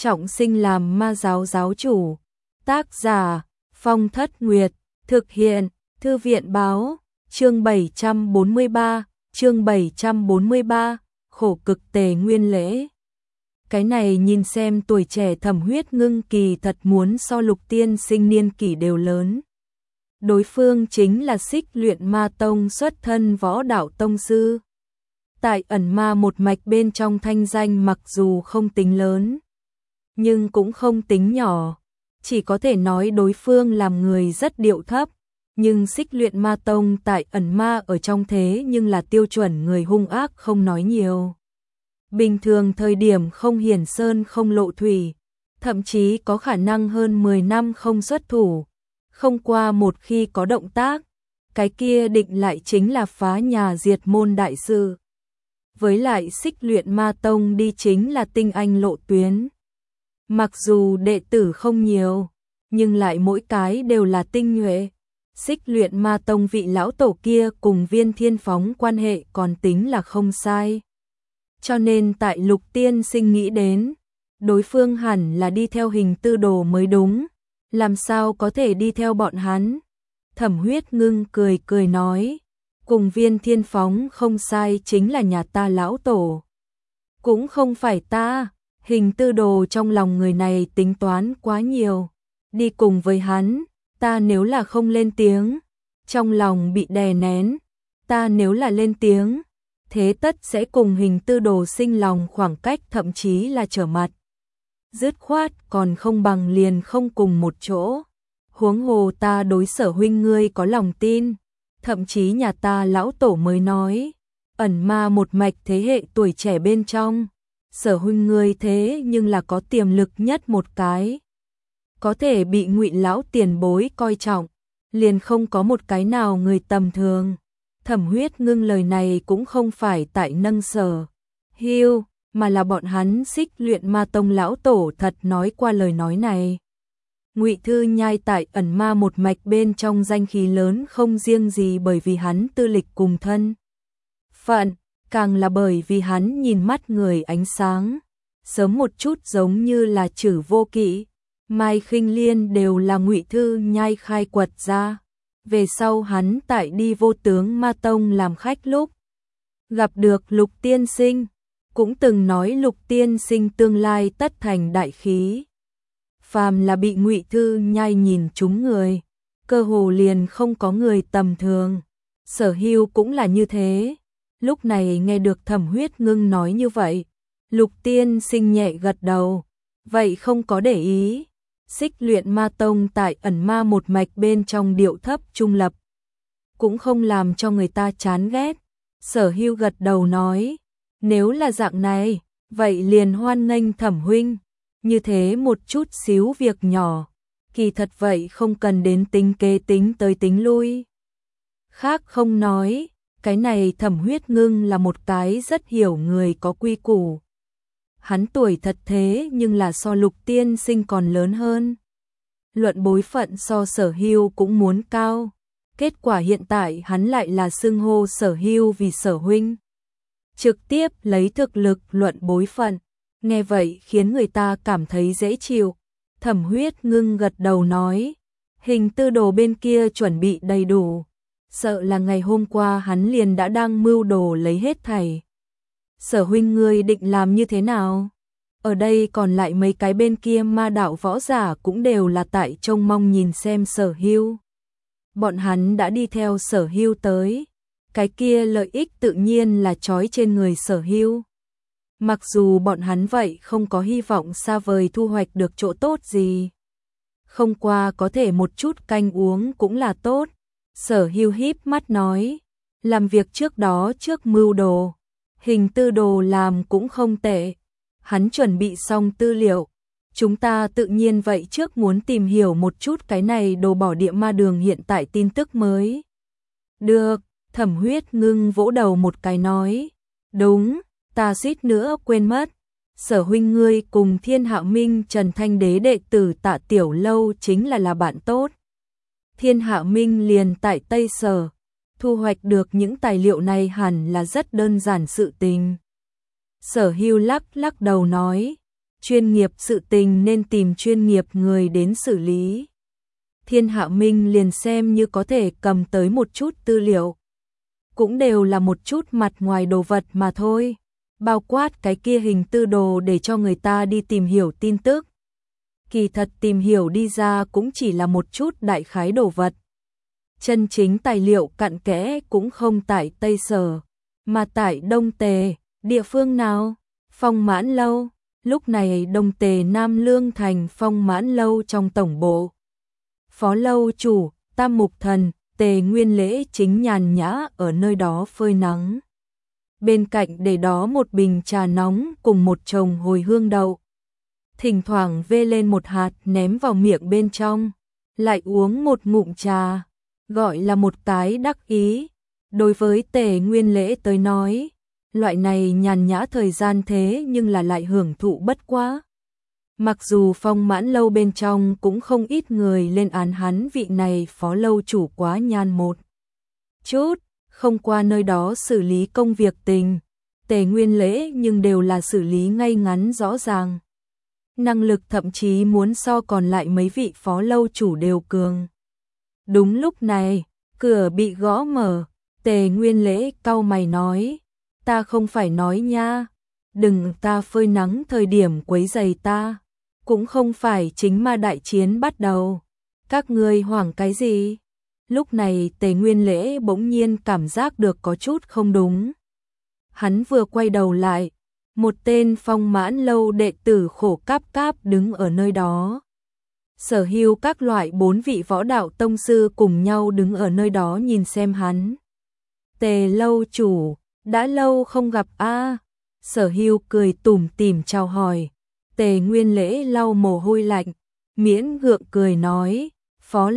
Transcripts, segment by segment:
trọng sinh làm ma giáo giáo chủ. Tác giả Phong Thất Nguyệt, thực hiện Thư viện báo, chương 743, khổ cực Tề Nguyên Lễ. Cái này nhìn xem tuổi trẻ Thẩm Huyết Ngưng kỳ thật muốn so Lục Tiên Sinh niên kỷ đều lớn. Đối phương chính là Xích Luyện Ma Tông xuất thân võ đạo tông sư. Tại ẩn ma một mạch bên trong thanh danh mặc dù không tính lớn, nhưng cũng không tính nhỏ, chỉ có thể nói đối phương làm người rất điệu thấp, nhưng Xích Luyện Ma Tông tại ẩn ma ở trong thế nhưng là tiêu chuẩn người hung ác không nói nhiều. Bình thường thời điểm không hiển sơn không lộ thủy, thậm chí có khả năng hơn 10 năm không xuất thủ, không qua một khi có động tác, cái kia định lại chính là phá nhà diệt môn đại sự. Với lại Xích Luyện Ma Tông đi chính là tinh anh lộ tuyến. Mặc dù đệ tử không nhiều, nhưng lại mỗi cái đều là tinh nhuệ. Xích Luyện Ma Tông vị lão tổ kia cùng Viên Thiên Phóng quan hệ còn tính là không sai. Cho nên tại Lục Tiên Sinh nghĩ đến, đối phương hẳn là đi theo Hình Tư Đồ mới đúng, làm sao có thể đi theo bọn hắn. Thẩm Huyết Ngưng cười cười nói, cùng Viên Thiên Phóng không sai chính là nhà ta lão tổ. Cũng không phải ta, Hình Tư Đồ trong lòng người này tính toán quá nhiều. Đi cùng với hắn, ta nếu là không lên tiếng, trong lòng bị đè nén, ta nếu là lên tiếng, thế tất sẽ cùng Hình Tư Đồ sinh lòng khoảng cách thậm chí là trở mặt. Dứt khoát còn không bằng liền không cùng một chỗ. Huống hồ ta đối Sở huynh ngươi có lòng tin, thậm chí nhà ta lão tổ mới nói, ẩn ma một mạch thế hệ tuổi trẻ bên trong, Sở huynh ngươi thế nhưng là có tiềm lực nhất một cái. Có thể bị Ngụy lão tiền bối coi trọng, liền không có một cái nào người tầm thường. Thẩm Huyết Ngưng lời này cũng không phải tại nâng Sở Hưu, mà là bọn hắn Xích Luyện Ma Tông lão tổ thật nói qua lời nói này. Ngụy Thư Nhai tại ẩn ma một mạch bên trong danh khí lớn không riêng gì bởi vì hắn tư lịch cùng thân phận, càng là bởi vì hắn nhìn mắt người ánh sáng, sớm một chút giống như là Trử Vô Kỵ, Mai Khinh Liên đều là Ngụy Thư Nhai khai quật ra. Về sau hắn tại đi Vô Tướng Ma Tông làm khách lúc gặp được Lục Tiên Sinh, cũng từng nói Lục Tiên Sinh tương lai tất thành đại khí. Phàm là bị Ngụy Thư Nhai nhìn trúng người, cơ hồ liền không có người tầm thường. Sở Hưu cũng là như thế. Lúc này nghe được Thẩm Huyết Ngưng nói như vậy, Lục Tiên Sinh nhẹ gật đầu, vậy không có để ý. Xích Luyện Ma Tông tại ẩn ma một mạch bên trong điệu thấp trung lập, cũng không làm cho người ta chán ghét. Sở Hưu gật đầu nói, nếu là dạng này, vậy liền hoan nghênh Thẩm huynh. Như thế một chút xíu việc nhỏ, kỳ thật vậy không cần đến tính kế tính tới tính lui. Khác không nói, cái này Thẩm Huyết Ngưng là một cái rất hiểu người có quy củ. Hắn tuổi thật thế nhưng là so Lục Tiên Sinh còn lớn hơn. Luận bối phận so Sở Hưu cũng muốn cao. Kết quả hiện tại hắn lại là xưng hô Sở Hưu vì Sở huynh. Trực tiếp lấy thực lực luận bối phận. Nghe vậy khiến người ta cảm thấy dễ chịu. Thẩm Huyết Ngưng gật đầu nói, Hình Tư Đồ bên kia chuẩn bị đầy đủ. Sợ là ngày hôm qua hắn liền đã đang mưu đồ lấy hết thảy. Sở huynh ngươi định làm như thế nào? Ở đây còn lại mấy cái bên kia ma đạo võ giả cũng đều là tại trông mong nhìn xem Sở Hưu. Bọn hắn đã đi theo Sở Hưu tới, cái kia lợi ích tự nhiên là trói trên người Sở Hưu. Mặc dù bọn hắn vậy không có hy vọng xa vời thu hoạch được chỗ tốt gì. Không qua có thể một chút canh uống cũng là tốt. Sở Hưu híp mắt nói, làm việc trước đó trước mưu đồ. Hình Tư Đồ làm cũng không tệ. Hắn chuẩn bị xong tư liệu. Chúng ta tự nhiên vậy trước muốn tìm hiểu một chút cái này đồ bỏ địa ma đường hiện tại tin tức mới. Được, Thẩm Huyết Ngưng vỗ đầu một cái nói. Đúng, ta suýt nữa quên mất. Sở huynh ngươi cùng Thiên Hạo Minh Trần Thanh Đế đệ tử Tạ Tiểu Lâu chính là bạn tốt. Thiên Hạo Minh liền tại Tây Sở. Thu hoạch được những tài liệu này hẳn là rất đơn giản sự tình. Sở Hưu lắc lắc đầu nói, chuyên nghiệp sự tình nên tìm chuyên nghiệp người đến xử lý. Thiên Hạ Minh liền xem như có thể cầm tới một chút tư liệu. Cũng đều là một chút mặt ngoài đồ vật mà thôi. Bao quát cái kia hình tư đồ để cho người ta đi tìm hiểu tin tức. Kỳ thật tìm hiểu đi ra cũng chỉ là một chút đại khái đồ vật. Chân chính tài liệu cặn kẽ cũng không tại Tây Sở, mà tại Đông Tề, địa phương nào? Phong Mãn Lâu. Lúc này Đông Tề Nam Lương thành Phong Mãn Lâu trong tổng bộ. Phó lâu chủ, Tam Mục Thần, Tề Nguyên Lễ chính nhàn nhã ở nơi đó phơi nắng. Bên cạnh để đó một bình trà nóng cùng một chồng hồi hương đậu. Thỉnh thoảng vê lên một hạt ném vào miệng bên trong, lại uống một ngụm trà, gọi là một cái đắc ý. Đối với Tề Nguyên Lễ tới nói, loại này nhàn nhã thời gian thế nhưng là lại hưởng thụ bất quá. Mặc dù Phong Mãn Lâu bên trong cũng không ít người lên án hắn vị này phó lâu chủ quá nhan một chút, không qua nơi đó xử lý công việc tình, Tề Nguyên Lễ nhưng đều là xử lý ngay ngắn rõ ràng. Năng lực thậm chí muốn so còn lại mấy vị phó lâu chủ đều cường. Đúng lúc này, cửa bị gõ mở, Tề Nguyên Lễ cau mày nói, ta không phải nói nha, đừng ta phơi nắng thời điểm quấy rầy ta, cũng không phải chính ma đại chiến bắt đầu, các ngươi hoảng cái gì? Lúc này Tề Nguyên Lễ bỗng nhiên cảm giác được có chút không đúng. Hắn vừa quay đầu lại, một tên Phong Mãn Lâu đệ tử khổ cáp cáp đứng ở nơi đó. Sở hữu các loại 4 vị võ đạo tông sư cùng nhau đứng ở nơi đó nhìn xem hắn. Tề lâu chủ, đã lâu không gặp a. Sở hữu cười tủm tỉm chào hỏi. Tề Nguyên Lễ lau mồ hôi lạnh, miễn gượng cười nói, phó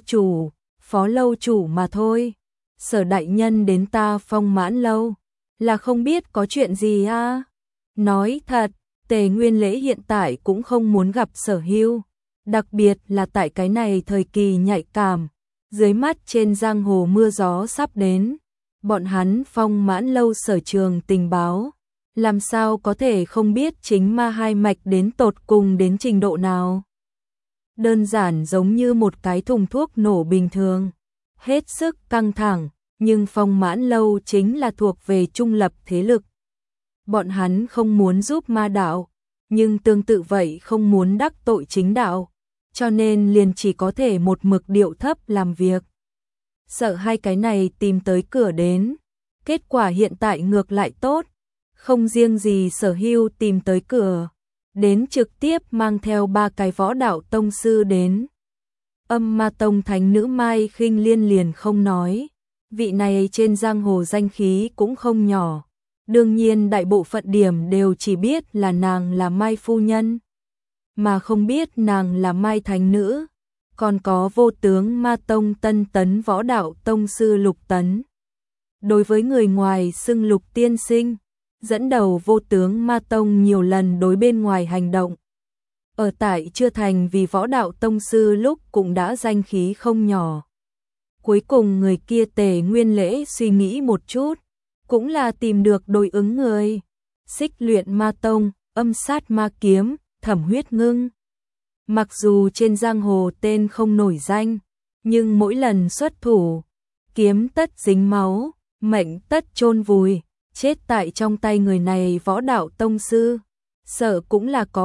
lâu chủ mà thôi. Sở đại nhân đến ta Phong Mãn Lâu, là không biết có chuyện gì a. Nói thật, Tề Nguyên Lễ hiện tại cũng không muốn gặp Sở hữu, đặc biệt là tại cái này thời kỳ nhạy cảm, dưới mắt trên giang hồ mưa gió sắp đến, bọn hắn Phong Mãn Lâu sở trường tình báo, làm sao có thể không biết chính ma hai mạch đến tột cùng đến trình độ nào. Đơn giản giống như một cái thùng thuốc nổ bình thường, hết sức căng thẳng, nhưng Phong Mãn Lâu chính là thuộc về trung lập thế lực. Bọn hắn không muốn giúp ma đạo, nhưng tương tự vậy không muốn đắc tội chính đạo, cho nên liền chỉ có thể một mực điệu thấp làm việc. Sợ hai cái này tìm tới cửa đến, kết quả hiện tại ngược lại tốt, không riêng gì Sở hữu tìm tới cửa, đến trực tiếp mang theo 3 cái võ đạo tông sư đến. Âm Ma Tông thánh nữ Mai Khinh Liên liền không nói, vị này trên giang hồ danh khí cũng không nhỏ. Đương nhiên đại bộ phận điểm đều chỉ biết là nàng là Mai phu nhân, mà không biết nàng là Mai thánh nữ. Còn có vô tướng Ma Tông tân tấn võ đạo tông sư Lục Tấn. Đối với người ngoài xưng Lục tiên sinh, dẫn đầu vô tướng Ma Tông nhiều lần đối bên ngoài hành động. Ở tại chưa thành vì võ đạo tông sư lúc cũng đã danh khí không nhỏ. Cuối cùng người kia Tề Nguyên Lễ suy nghĩ một chút, cũng là tìm được đối ứng người. Xích Luyện Ma Tông, Âm Sát Ma Kiếm, Thẩm Huyết Ngưng. Mặc dù trên giang hồ tên không nổi danh, nhưng mỗi lần xuất thủ, kiếm tất dính máu, mệnh tất chôn vùi, chết tại trong tay người này võ đạo tông sư, sợ cũng là có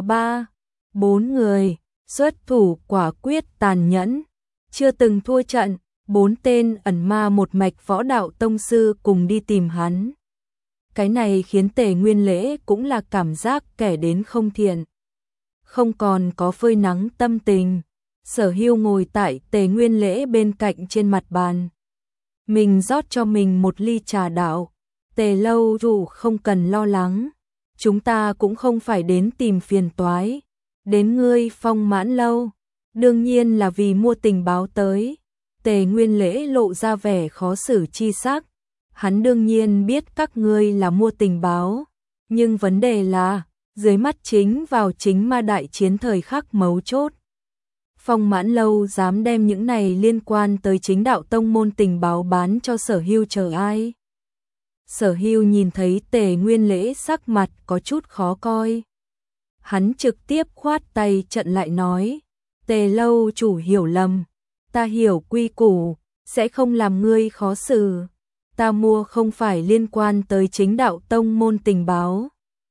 3-4 người, xuất thủ quả quyết tàn nhẫn, chưa từng thua trận, 4 tên ẩn ma một mạch võ đạo tông sư cùng đi tìm hắn. Cái này khiến Tề Nguyên Lễ cũng là cảm giác kẻ đến không thiện. Không còn có phơi nắng tâm tình, Sở hữu ngồi tại Tề Nguyên Lễ bên cạnh trên mặt bàn. Mình rót cho mình một ly trà đạo, Tề lâu chủ không cần lo lắng, chúng ta cũng không phải đến tìm phiền toái, đến ngươi Phong Mãn Lâu, đương nhiên là vì mua tình báo tới. Tề Nguyên Lễ lộ ra vẻ khó xử chi sắc, hắn đương nhiên biết các ngươi là mua tình báo, nhưng vấn đề là, dưới mắt chính vào chính ma đại chiến thời khắc mấu chốt. Phong Mãn Lâu dám đem những này liên quan tới chính đạo tông môn tình báo bán cho Sở hữu chờ ai? Sở hữu nhìn thấy Tề Nguyên Lễ sắc mặt có chút khó coi. Hắn trực tiếp khoát tay chặn lại nói, Tề lâu chủ hiểu lầm, ta hiểu quy củ, sẽ không làm ngươi khó xử. Ta mua không phải liên quan tới chính đạo tông môn tình báo,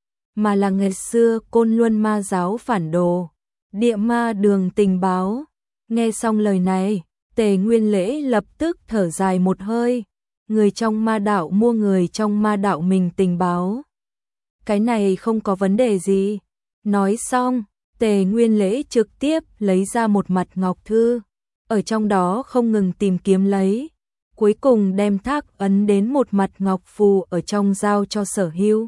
mà là ngày xưa Côn Luân ma giáo phản đồ, địa ma đường tình báo. Nghe xong lời này, Tề Nguyên Lễ lập tức thở dài một hơi, người trong ma đạo mua người trong ma đạo mình tình báo. Cái này không có vấn đề gì. Nói xong, Tề Nguyên Lễ trực tiếp lấy ra một mặt ngọc thư, ở trong đó không ngừng tìm kiếm lấy, cuối cùng đem thác ấn đến một mặt ngọc phù ở trong giao cho Sở Hưu.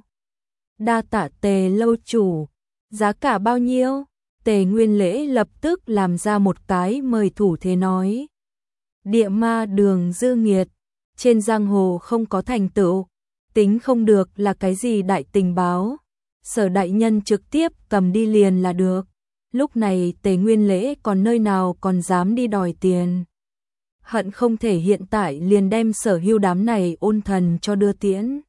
Đa tạ Tề lâu chủ, giá cả bao nhiêu? Tề Nguyên Lễ lập tức làm ra một cái mời thủ thế nói. Địa ma đường dư nghiệt, trên giang hồ không có thành tựu, tính không được là cái gì đại tình báo. Sở đại nhân trực tiếp cầm đi liền là được. Lúc này Tề Nguyên Lễ còn nơi nào còn dám đi đòi tiền. Hận không thể hiện tại liền đem Sở Hưu đám này ôn thần cho đưa tiễn.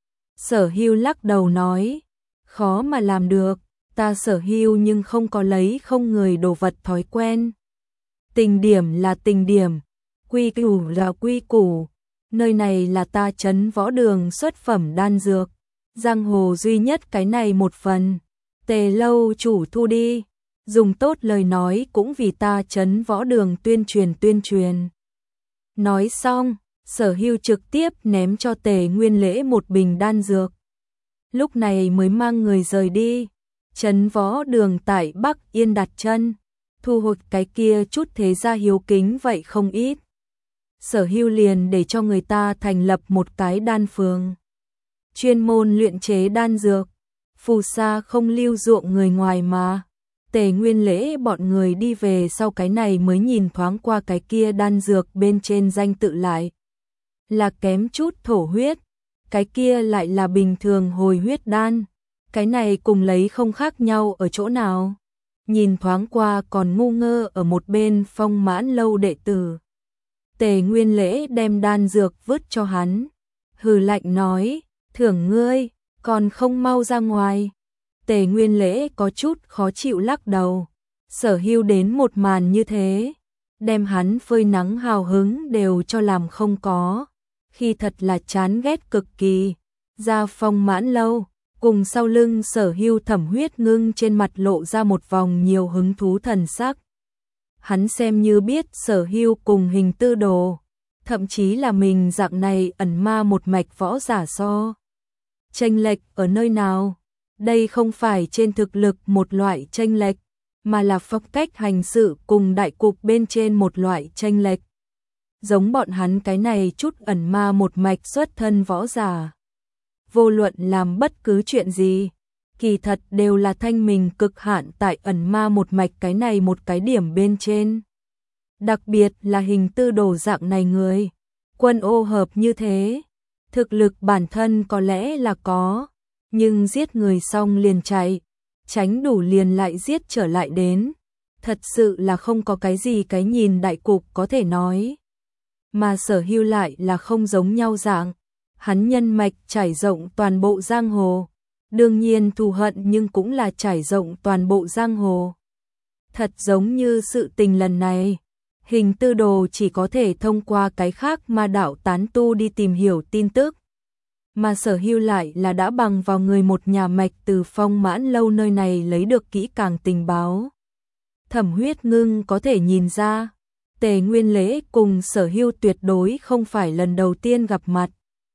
Sở Hưu lắc đầu nói, khó mà làm được, ta Sở Hưu nhưng không có lấy không người đồ vật thói quen. Tình điểm là tình điểm, quy củ là quy củ, nơi này là ta trấn võ đường xuất phẩm đan dược, giang hồ duy nhất cái này một phần, Tề lâu chủ thu đi, dùng tốt lời nói cũng vì ta trấn võ đường tuyên truyền. Nói xong, Sở Hưu trực tiếp ném cho Tề Nguyên Lễ một bình đan dược. Lúc này mới mang người rời đi, trấn võ đường tại Bắc Yên đặt chân, thu hồi cái kia chút thế gia hiếu kính vậy không ít. Sở Hưu liền để cho người ta thành lập một cái đan phường, chuyên môn luyện chế đan dược, phù sa không lưu ruộng người ngoài mà. Tề Nguyên Lễ bọn người đi về sau cái này mới nhìn thoáng qua cái kia đan dược bên trên danh tự lại. Là kém chút thổ huyết, cái kia lại là bình thường hồi huyết đan. Cái này cùng lấy không khác nhau ở chỗ nào. Nhìn thoáng qua còn ngu ngơ ở một bên Phong Mãn lâu đệ tử. Tề Nguyên Lễ đem đan dược vứt cho hắn. Hừ lạnh nói, thưởng ngươi, còn không mau ra ngoài. Tề Nguyên Lễ có chút khó chịu lắc đầu. Sở Hưu đến một màn như thế, đem hắn phơi nắng hào hứng đều cho làm không có. Khi thật là chán ghét cực kỳ. Ra Phong Mãn lâu, cùng sau lưng Sở Hưu Thẩm Huyết Ngưng trên mặt lộ ra một vòng nhiều hứng thú thần sắc. Hắn xem như biết Sở Hưu cùng Hình Tư Đồ, thậm chí là mình dạng này ẩn ma một mạch võ giả so. Chênh lệch ở nơi nào? Đây không phải trên thực lực một loại chênh lệch, mà là phong cách hành sự cùng đại cục bên trên một loại chênh lệch. Giống bọn hắn cái này chút ẩn ma một mạch xuất thân võ giả, vô luận làm bất cứ chuyện gì, kỳ thật đều là thanh mình cực hạn tại ẩn ma một mạch cái này một cái điểm bên trên. Đặc biệt là Hình Tư Đồ dạng này người, quân ô hợp như thế, thực lực bản thân có lẽ là có, nhưng giết người xong liền chạy, tránh đủ liền lại giết trở lại đến, thật sự là không có cái gì cái nhìn đại cục có thể nói. Mà Sở Hưu lại là không giống nhau dạng, hắn nhân mạch trải rộng toàn bộ giang hồ, đương nhiên thù hận nhưng cũng là trải rộng toàn bộ giang hồ. Thật giống như sự tình lần này, Hình Tư Đồ chỉ có thể thông qua cái khác ma đạo tán tu đi tìm hiểu tin tức, mà Sở Hưu lại là đã bằng vào người một nhà mạch từ Phong Mãn lâu nơi này lấy được kỹ càng tình báo. Thẩm Huyết Ngưng có thể nhìn ra, Tề Nguyên Lễ cùng Sở Hưu tuyệt đối không phải lần đầu tiên gặp mặt.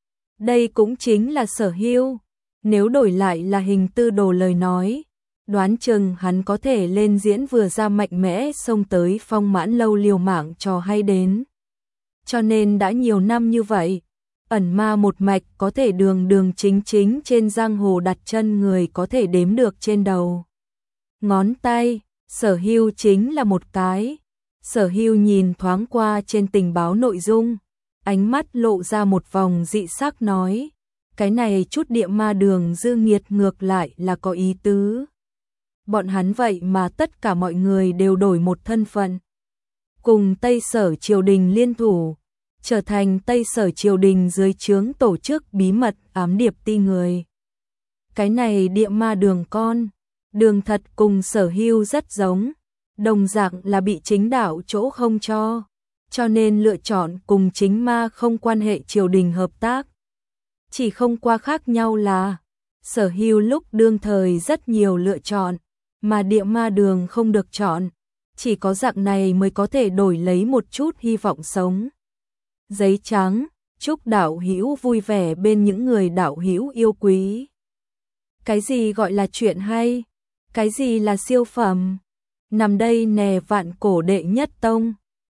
Đây cũng chính là Sở Hưu, nếu đổi lại là Hình Tư Đồ lời nói, đoán chừng hắn có thể lên diễn vừa ra mạnh mẽ xông tới Phong Mãn lâu liều mạng cho hay đến. Cho nên đã nhiều năm như vậy, ẩn ma một mạch có thể đường đường chính chính trên giang hồ đặt chân người có thể đếm được trên đầu ngón tay. Sở Hưu chính là một cái. Sở Hưu nhìn thoáng qua trên tình báo nội dung, ánh mắt lộ ra một vòng dị sắc nói, cái này chút địa ma đường dư nghiệt ngược lại là có ý tứ. Bọn hắn vậy mà tất cả mọi người đều đổi một thân phận, cùng Tây Sở triều đình liên thủ, trở thành Tây Sở triều đình dưới trướng tổ chức bí mật ám điệp ti người. Cái này địa ma đường con, Đường thật cùng Sở Hưu rất giống, đồng dạng là bị chính đạo chỗ không cho nên lựa chọn cùng chính ma không quan hệ triều đình hợp tác. Chỉ không qua khác nhau là, Sở Hưu lúc đương thời rất nhiều lựa chọn, mà Địa Ma Đường không được chọn, chỉ có dạng này mới có thể đổi lấy một chút hy vọng sống. Giấy trắng, chúc đạo hữu vui vẻ bên những người đạo hữu yêu quý. Cái gì gọi là chuyện hay? Cái gì là siêu phẩm? Nằm đây nè vạn cổ đệ nhất tông.